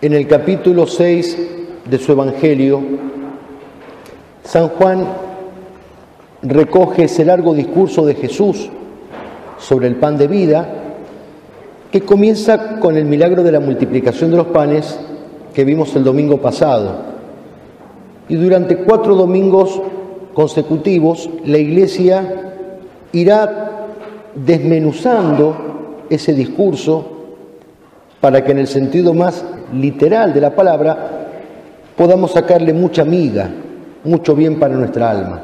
En el capítulo 6 de su Evangelio, San Juan recoge ese largo discurso de Jesús sobre el pan de vida, que comienza con el milagro de la multiplicación de los panes que vimos el domingo pasado. Y durante 4 domingos consecutivos, la Iglesia irá desmenuzando ese discurso para que en el sentido más literal de la palabra podamos sacarle mucha miga, mucho bien para nuestra alma.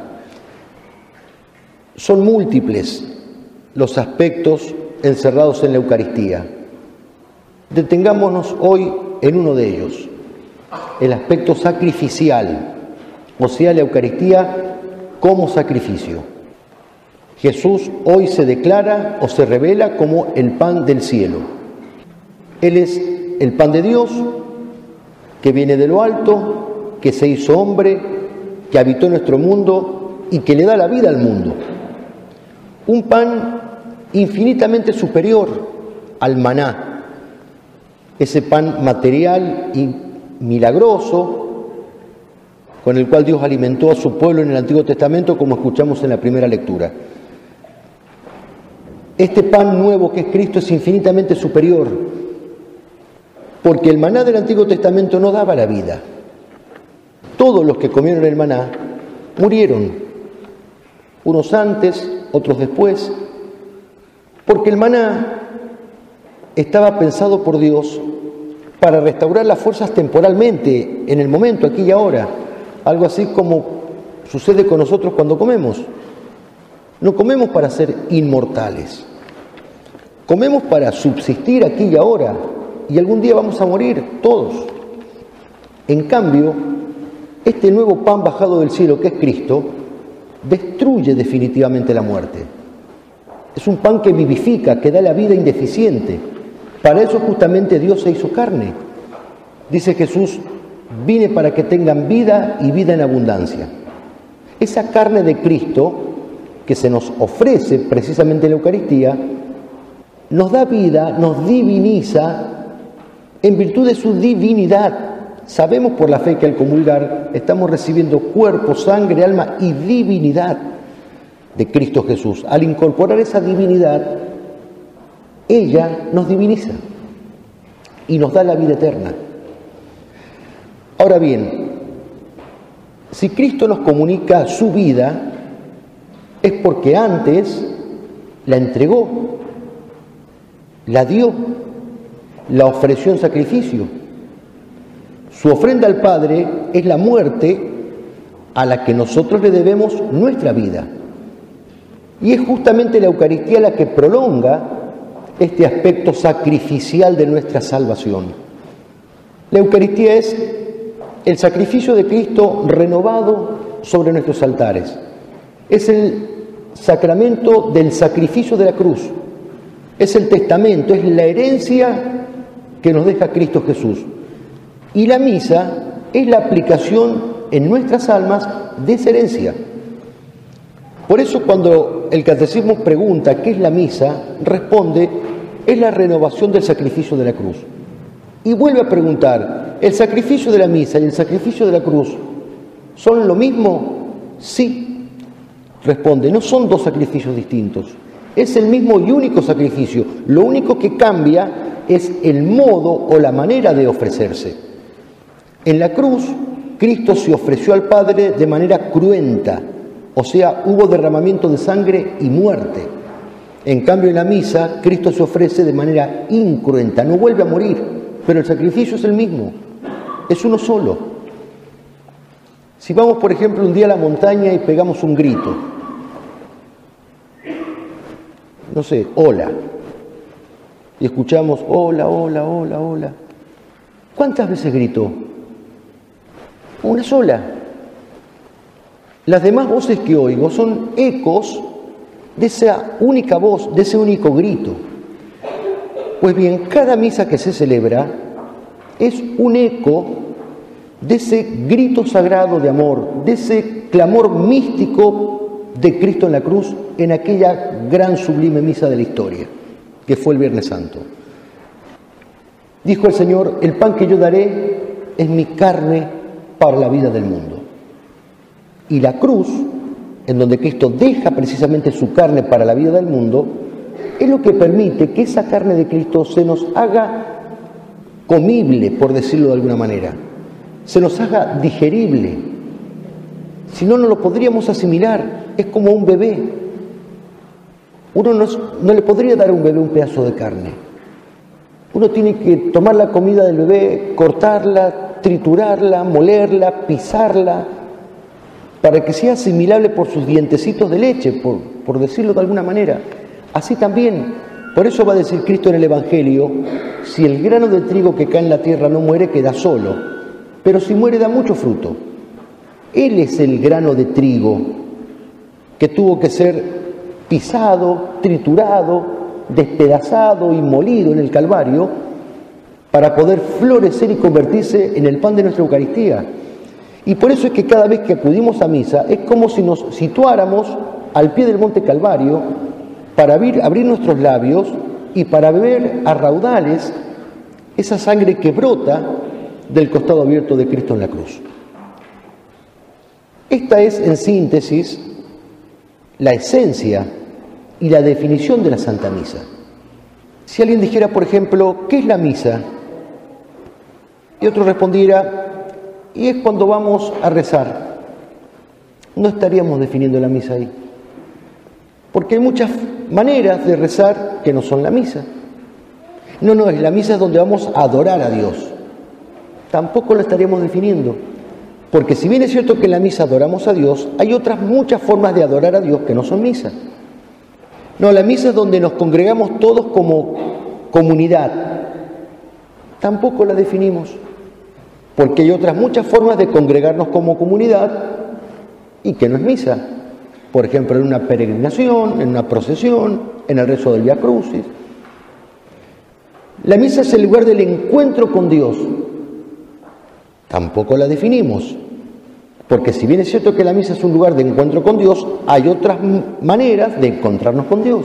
Son múltiples los aspectos encerrados en la Eucaristía. Detengámonos hoy en uno de ellos, el aspecto sacrificial, o sea, la Eucaristía como sacrificio. Jesús hoy se declara o se revela como el pan del cielo. Él es el pan de Dios, que viene de lo alto, que se hizo hombre, que habitó en nuestro mundo y que le da la vida al mundo. Un pan infinitamente superior al maná, ese pan material y milagroso con el cual Dios alimentó a su pueblo en el Antiguo Testamento, como escuchamos en la primera lectura. Este pan nuevo que es Cristo es infinitamente superior, porque el maná del Antiguo Testamento no daba la vida. Todos los que comieron el maná murieron, unos antes, otros después, porque el maná estaba pensado por Dios para restaurar las fuerzas temporalmente, en el momento, aquí y ahora, algo así como sucede con nosotros cuando comemos. No comemos para ser inmortales, comemos para subsistir aquí y ahora, y algún día vamos a morir todos. En cambio, este nuevo pan bajado del cielo, que es Cristo, destruye definitivamente la muerte. Es un pan que vivifica, que da la vida indeficiente. Para eso justamente Dios se hizo carne. Dice Jesús, vine para que tengan vida y vida en abundancia. Esa carne de Cristo que se nos ofrece precisamente en la Eucaristía, nos da vida, nos diviniza en virtud de su divinidad. Sabemos por la fe que al comulgar estamos recibiendo cuerpo, sangre, alma y divinidad de Cristo Jesús. Al incorporar esa divinidad, ella nos diviniza y nos da la vida eterna. Ahora bien, si Cristo nos comunica su vida, es porque antes la entregó, la dio, la ofreció en sacrificio. Su ofrenda al Padre es la muerte a la que nosotros le debemos nuestra vida. Y es justamente la Eucaristía la que prolonga este aspecto sacrificial de nuestra salvación. La Eucaristía es el sacrificio de Cristo renovado sobre nuestros altares. Es el sacramento del sacrificio de la cruz. Es el testamento, es la herencia que nos deja Cristo Jesús. Y la misa es la aplicación en nuestras almas de esa herencia. Por eso cuando el catecismo pregunta ¿qué es la misa?, responde, es la renovación del sacrificio de la cruz. Y vuelve a preguntar, ¿el sacrificio de la misa y el sacrificio de la cruz son lo mismo? Sí. Responde, no son dos sacrificios distintos. Es el mismo y único sacrificio. Lo único que cambia es el modo o la manera de ofrecerse. En la cruz, Cristo se ofreció al Padre de manera cruenta, o sea, hubo derramamiento de sangre y muerte. En cambio, en la misa, Cristo se ofrece de manera incruenta, no vuelve a morir, pero el sacrificio es el mismo, es uno solo. Si vamos, por ejemplo, un día a la montaña y pegamos un grito, no sé, hola, y escuchamos hola, hola, hola, hola, ¿cuántas veces gritó? Una sola. Las demás voces que oigo son ecos de esa única voz, de ese único grito. Pues bien, cada misa que se celebra es un eco de ese grito sagrado de amor, de ese clamor místico de Cristo en la cruz en aquella gran sublime misa de la historia, que fue el Viernes Santo. Dijo el Señor, el pan que yo daré es mi carne para la vida del mundo. Y la cruz, en donde Cristo deja precisamente su carne para la vida del mundo, es lo que permite que esa carne de Cristo se nos haga comible, por decirlo de alguna manera, se nos haga digerible. Si no, no lo podríamos asimilar, es como un bebé. Uno no le podría dar a un bebé un pedazo de carne. Uno tiene que tomar la comida del bebé, cortarla, triturarla, molerla, pisarla, para que sea asimilable por sus dientecitos de leche, por decirlo de alguna manera. Así también, por eso va a decir Cristo en el Evangelio, si el grano de trigo que cae en la tierra no muere, queda solo, pero si muere da mucho fruto. Él es el grano de trigo que tuvo que ser pisado, triturado, despedazado y molido en el Calvario para poder florecer y convertirse en el pan de nuestra Eucaristía. Y por eso es que cada vez que acudimos a misa es como si nos situáramos al pie del monte Calvario para abrir nuestros labios y para beber a raudales esa sangre que brota del costado abierto de Cristo en la cruz. Esta es, en síntesis, la esencia y la definición de la Santa Misa. Si alguien dijera, por ejemplo, ¿qué es la misa? Y otro respondiera, y es cuando vamos a rezar. No estaríamos definiendo la misa ahí. Porque hay muchas maneras de rezar que no son la misa. No, es la misa es donde vamos a adorar a Dios. Tampoco la estaríamos definiendo. Porque si bien es cierto que en la misa adoramos a Dios, hay otras muchas formas de adorar a Dios que no son misa. No, la misa es donde nos congregamos todos como comunidad. Tampoco la definimos. Porque hay otras muchas formas de congregarnos como comunidad y que no es misa. Por ejemplo, en una peregrinación, en una procesión, en el rezo del Vía Crucis. La misa es el lugar del encuentro con Dios. Tampoco la definimos. Porque si bien es cierto que la misa es un lugar de encuentro con Dios, hay otras maneras de encontrarnos con Dios.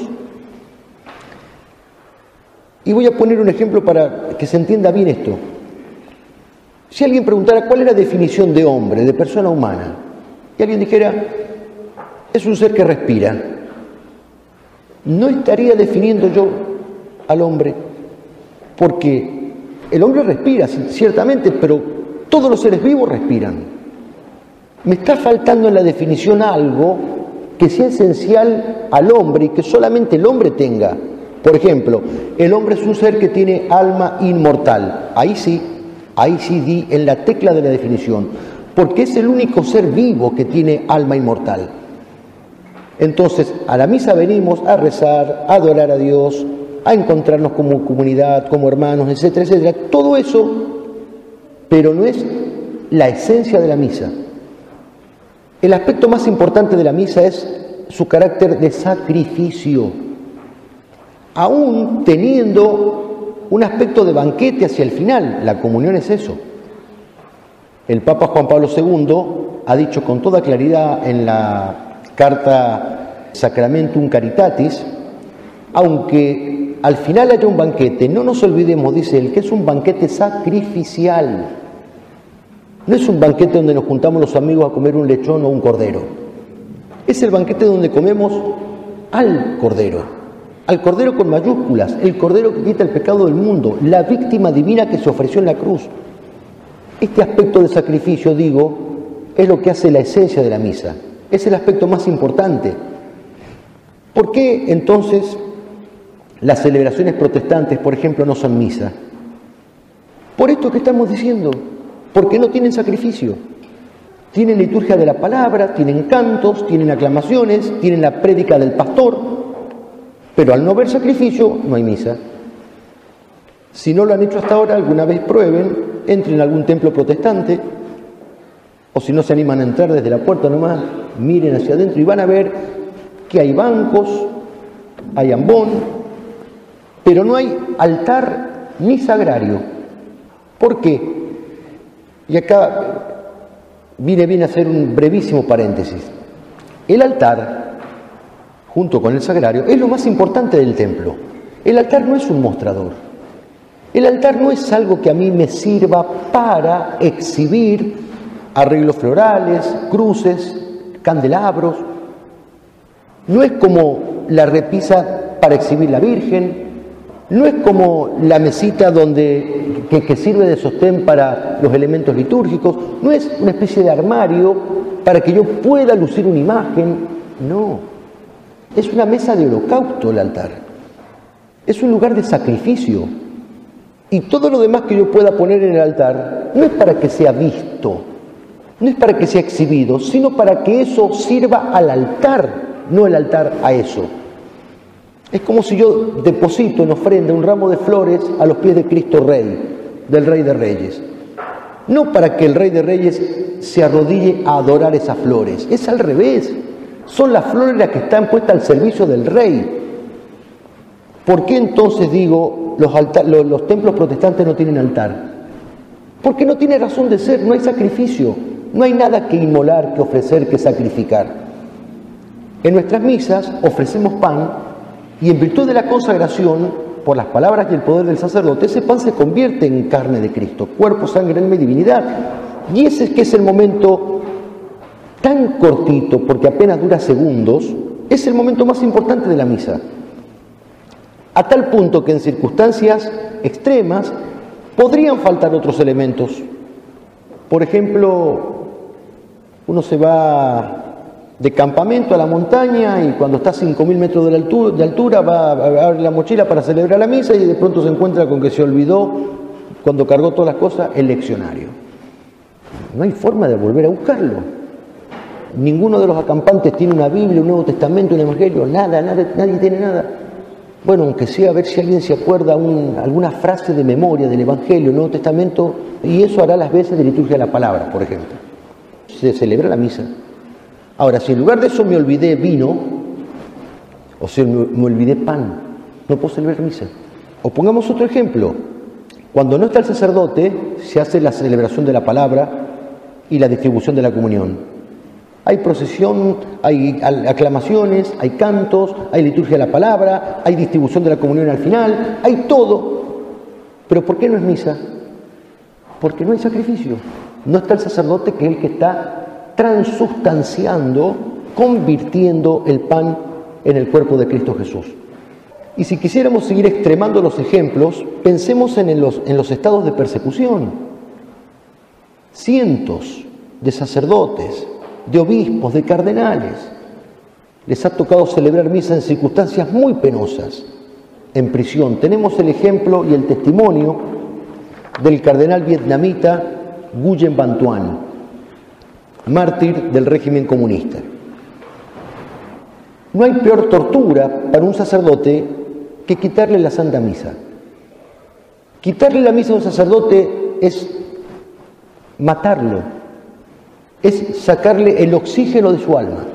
Y voy a poner un ejemplo para que se entienda bien esto. Si alguien preguntara cuál es la definición de hombre, de persona humana, y alguien dijera, es un ser que respira, no estaría definiendo yo al hombre, porque el hombre respira, ciertamente, pero todos los seres vivos respiran. Me está faltando en la definición algo que sea esencial al hombre y que solamente el hombre tenga. Por ejemplo, el hombre es un ser que tiene alma inmortal. Ahí sí di en la tecla de la definición, porque es el único ser vivo que tiene alma inmortal. Entonces, a la misa venimos a rezar, a adorar a Dios, a encontrarnos como comunidad, como hermanos, etcétera, etcétera. Todo eso, pero no es la esencia de la misa. El aspecto más importante de la misa es su carácter de sacrificio, aún teniendo un aspecto de banquete hacia el final. La comunión es eso. El Papa Juan Pablo II ha dicho con toda claridad en la carta Sacramentum Caritatis, aunque al final haya un banquete, no nos olvidemos, dice él, que es un banquete sacrificial. No es un banquete donde nos juntamos los amigos a comer un lechón o un cordero. Es el banquete donde comemos al cordero con mayúsculas, el cordero que quita el pecado del mundo, la víctima divina que se ofreció en la cruz. Este aspecto de sacrificio, digo, es lo que hace la esencia de la misa. Es el aspecto más importante. ¿Por qué entonces las celebraciones protestantes, por ejemplo, no son misa? Por esto que estamos diciendo. Porque no tienen sacrificio. Tienen liturgia de la palabra, tienen cantos, tienen aclamaciones, tienen la prédica del pastor, pero al no haber sacrificio no hay misa. Si no lo han hecho hasta ahora, alguna vez prueben, entren a algún templo protestante, o si no se animan a entrar desde la puerta nomás, miren hacia adentro y van a ver que hay bancos, hay ambón, pero no hay altar ni sagrario. ¿Por qué? Y acá viene bien a hacer un brevísimo paréntesis. El altar, junto con el sagrario, es lo más importante del templo. El altar no es un mostrador. El altar no es algo que a mí me sirva para exhibir arreglos florales, cruces, candelabros. No es como la repisa para exhibir la Virgen, no es como la mesita que sirve de sostén para los elementos litúrgicos, no es una especie de armario para que yo pueda lucir una imagen, no. Es una mesa de holocausto el altar, es un lugar de sacrificio. Y todo lo demás que yo pueda poner en el altar no es para que sea visto, no es para que sea exhibido, sino para que eso sirva al altar, no el altar a eso. Es como si yo deposito en ofrenda un ramo de flores a los pies de Cristo Rey, del Rey de Reyes. No para que el Rey de Reyes se arrodille a adorar esas flores, es al revés. Son las flores las que están puestas al servicio del Rey. ¿Por qué entonces digo los templos protestantes no tienen altar? Porque no tiene razón de ser, no hay sacrificio, no hay nada que inmolar, que ofrecer, que sacrificar. En nuestras misas ofrecemos pan y en virtud de la consagración, por las palabras y el poder del sacerdote, ese pan se convierte en carne de Cristo, cuerpo, sangre, alma y divinidad. Y ese es que es el momento tan cortito, porque apenas dura segundos, es el momento más importante de la misa. A tal punto que en circunstancias extremas podrían faltar otros elementos. Por ejemplo, uno se va de campamento a la montaña y cuando está a 5.000 metros de altura va a abrir la mochila para celebrar la misa y de pronto se encuentra con que se olvidó, cuando cargó todas las cosas, el leccionario. No hay forma de volver a buscarlo. Ninguno de los acampantes tiene una Biblia, un Nuevo Testamento, un Evangelio, nadie tiene nada. Bueno, aunque sea a ver si alguien se acuerda alguna frase de memoria del Evangelio, Nuevo Testamento, y eso hará las veces de liturgia de la palabra, por ejemplo. Se celebra la misa. Ahora, si en lugar de eso me olvidé vino, o si me olvidé pan, no puedo celebrar misa. O pongamos otro ejemplo. Cuando no está el sacerdote, se hace la celebración de la palabra y la distribución de la comunión. Hay procesión, hay aclamaciones, hay cantos, hay liturgia de la palabra, hay distribución de la comunión al final, hay todo. ¿Pero por qué no es misa? Porque no hay sacrificio. No está el sacerdote, que es el que está transustanciando, convirtiendo el pan en el cuerpo de Cristo Jesús. Y si quisiéramos seguir extremando los ejemplos, pensemos en los estados de persecución. Cientos de sacerdotes, de obispos, de cardenales, les ha tocado celebrar misa en circunstancias muy penosas, en prisión. Tenemos el ejemplo y el testimonio del cardenal vietnamita Nguyen Van Tuan, mártir del régimen comunista. No hay peor tortura para un sacerdote que quitarle la Santa Misa. Quitarle la misa a un sacerdote es matarlo, es sacarle el oxígeno de su alma.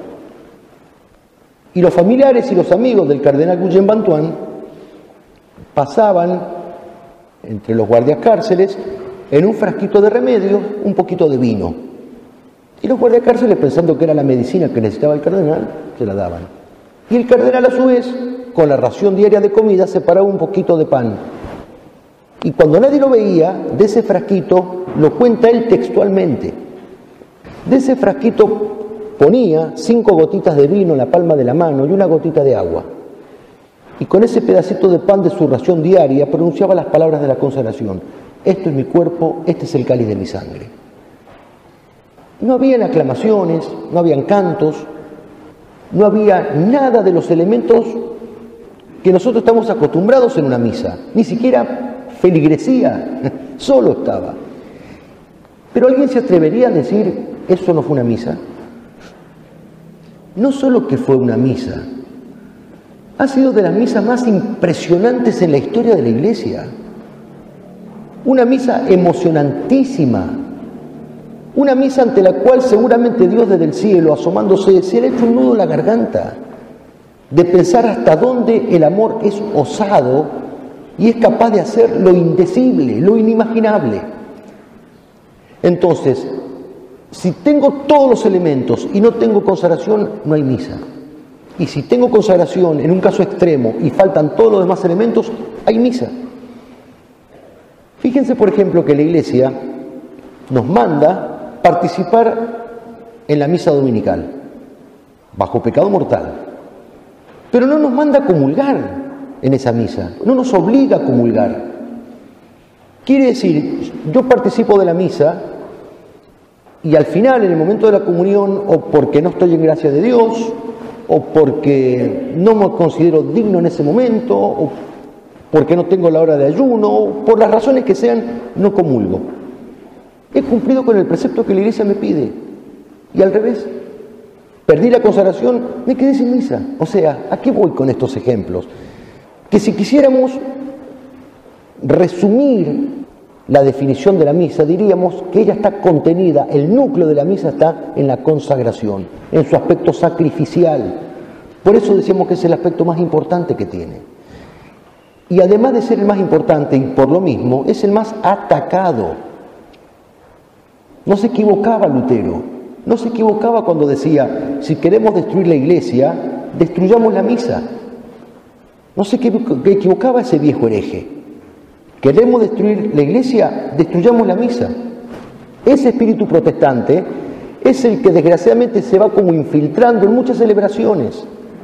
Y los familiares y los amigos del cardenal Nguyen Van Tuan pasaban entre los guardias cárceles en un frasquito de remedio un poquito de vino. Y los guardias cárceles, pensando que era la medicina que necesitaba el cardenal, se la daban. Y el cardenal, a su vez, con la ración diaria de comida, separaba un poquito de pan. Y cuando nadie lo veía, de ese frasquito, lo cuenta él textualmente, de ese frasquito ponía 5 gotitas de vino en la palma de la mano y una gotita de agua. Y con ese pedacito de pan de su ración diaria pronunciaba las palabras de la consagración: esto es mi cuerpo, este es el cáliz de mi sangre. No habían aclamaciones, no habían cantos, no había nada de los elementos que nosotros estamos acostumbrados en una misa, ni siquiera feligresía, solo estaba. Pero alguien se atrevería a decir: ¿eso no fue una misa? No solo que fue una misa, ha sido de las misas más impresionantes en la historia de la Iglesia. Una misa emocionantísima, una misa ante la cual seguramente Dios desde el cielo, asomándose, se le ha hecho un nudo en la garganta, de pensar hasta dónde el amor es osado y es capaz de hacer lo indecible, lo inimaginable. Entonces, si tengo todos los elementos y no tengo consagración, no hay misa. Y si tengo consagración en un caso extremo y faltan todos los demás elementos, hay misa. Fíjense, por ejemplo, que la Iglesia nos manda participar en la misa dominical, bajo pecado mortal, pero no nos manda comulgar en esa misa, no nos obliga a comulgar. Quiere decir, yo participo de la misa y al final, en el momento de la comunión, o porque no estoy en gracia de Dios, o porque no me considero digno en ese momento, o porque no tengo la hora de ayuno, o por las razones que sean, no comulgo. He cumplido con el precepto que la Iglesia me pide. Y al revés, perdí la consagración, me quedé sin misa. O sea, ¿a qué voy con estos ejemplos? Que si quisiéramos resumir la definición de la misa, diríamos que ella está contenida, el núcleo de la misa está en la consagración, en su aspecto sacrificial. Por eso decimos que es el aspecto más importante que tiene. Y además de ser el más importante, y por lo mismo, es el más atacado. No se equivocaba Lutero, no se equivocaba cuando decía, si queremos destruir la Iglesia, destruyamos la misa. No se equivocaba ese viejo hereje. Queremos destruir la Iglesia, destruyamos la misa. Ese espíritu protestante es el que desgraciadamente se va como infiltrando en muchas celebraciones.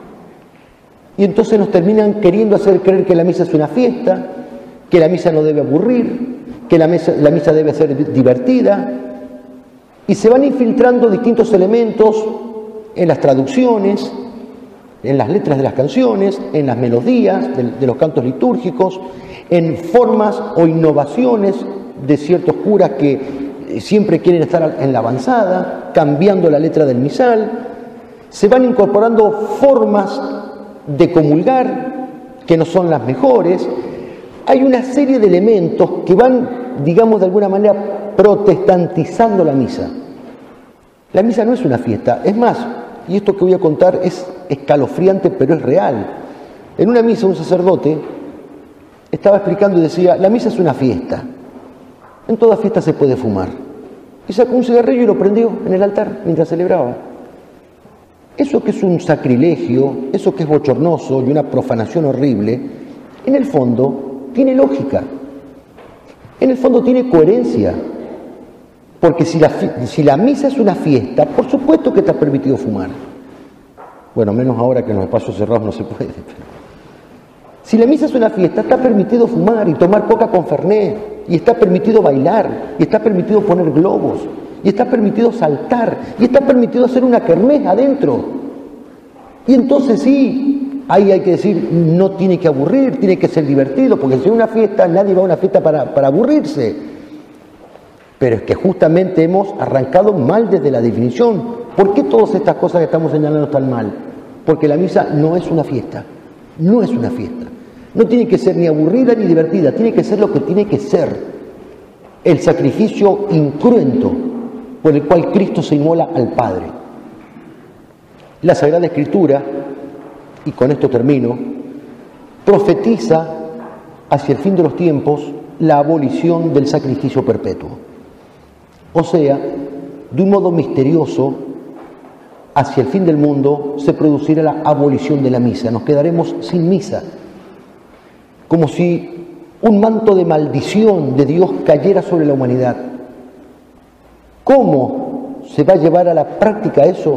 Y entonces nos terminan queriendo hacer creer que la misa es una fiesta, que la misa no debe aburrir, que la misa debe ser divertida. Y se van infiltrando distintos elementos en las traducciones, en las letras de las canciones, en las melodías de los cantos litúrgicos, en formas o innovaciones de ciertos curas que siempre quieren estar en la avanzada, cambiando la letra del misal. Se van incorporando formas de comulgar que no son las mejores. Hay una serie de elementos que van, digamos, de alguna manera protestantizando la misa. La misa no es una fiesta, es más, y esto que voy a contar es escalofriante, pero es real. En una misa un sacerdote estaba explicando y decía, la misa es una fiesta, en toda fiesta se puede fumar. Y sacó un cigarrillo y lo prendió en el altar mientras celebraba. Eso que es un sacrilegio, eso que es bochornoso y una profanación horrible, en el fondo tiene lógica, en el fondo tiene coherencia. Porque si la misa es una fiesta, por supuesto que está permitido fumar. Bueno, menos ahora que en los espacios cerrados no se puede. Si la misa es una fiesta, está permitido fumar y tomar coca con fernet, y está permitido bailar, y está permitido poner globos, y está permitido saltar, y está permitido hacer una kermés adentro. Y entonces sí, ahí hay que decir, no tiene que aburrir, tiene que ser divertido, porque si es una fiesta, nadie va a una fiesta para aburrirse. Pero es que justamente hemos arrancado mal desde la definición. ¿Por qué todas estas cosas que estamos señalando están mal? Porque la misa no es una fiesta, no es una fiesta. No tiene que ser ni aburrida ni divertida, tiene que ser lo que tiene que ser. El sacrificio incruento por el cual Cristo se inmola al Padre. La Sagrada Escritura, y con esto termino, profetiza hacia el fin de los tiempos la abolición del sacrificio perpetuo. O sea, de un modo misterioso, hacia el fin del mundo se producirá la abolición de la misa. Nos quedaremos sin misa, como si un manto de maldición de Dios cayera sobre la humanidad. ¿Cómo se va a llevar a la práctica eso?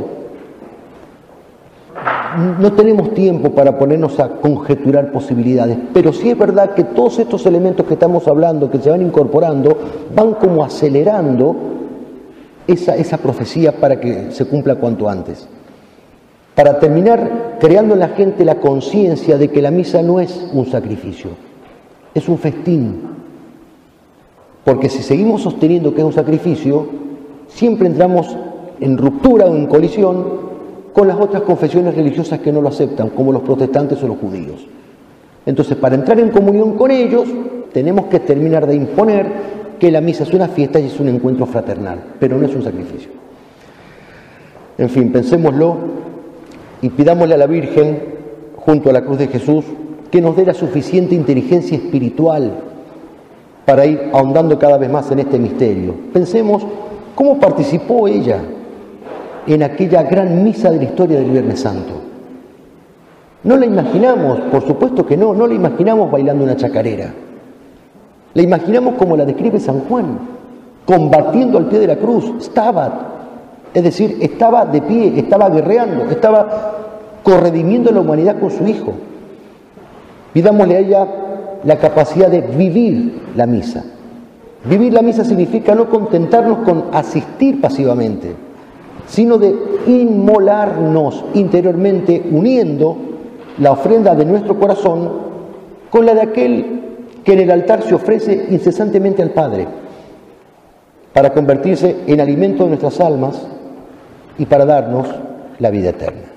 No tenemos tiempo para ponernos a conjeturar posibilidades, pero sí es verdad que todos estos elementos que estamos hablando, que se van incorporando, van como acelerando esa profecía para que se cumpla cuanto antes. Para terminar creando en la gente la conciencia de que la misa no es un sacrificio, es un festín. Porque si seguimos sosteniendo que es un sacrificio, siempre entramos en ruptura o en colisión con las otras confesiones religiosas que no lo aceptan, como los protestantes o los judíos. Entonces, para entrar en comunión con ellos, tenemos que terminar de imponer que la misa es una fiesta y es un encuentro fraternal, pero no es un sacrificio. En fin, pensémoslo y pidámosle a la Virgen, junto a la cruz de Jesús, que nos dé la suficiente inteligencia espiritual para ir ahondando cada vez más en este misterio. Pensemos cómo participó ella en aquella gran misa de la historia del Viernes Santo. No la imaginamos, por supuesto que no la imaginamos bailando una chacarera. La imaginamos como la describe San Juan, combatiendo al pie de la cruz, stabat, es decir, estaba de pie, estaba guerreando, estaba corredimiendo la humanidad con su Hijo. Pidámosle a ella la capacidad de vivir la misa. Vivir la misa significa no contentarnos con asistir pasivamente, sino de inmolarnos interiormente, uniendo la ofrenda de nuestro corazón con la de aquel que en el altar se ofrece incesantemente al Padre, para convertirse en alimento de nuestras almas y para darnos la vida eterna.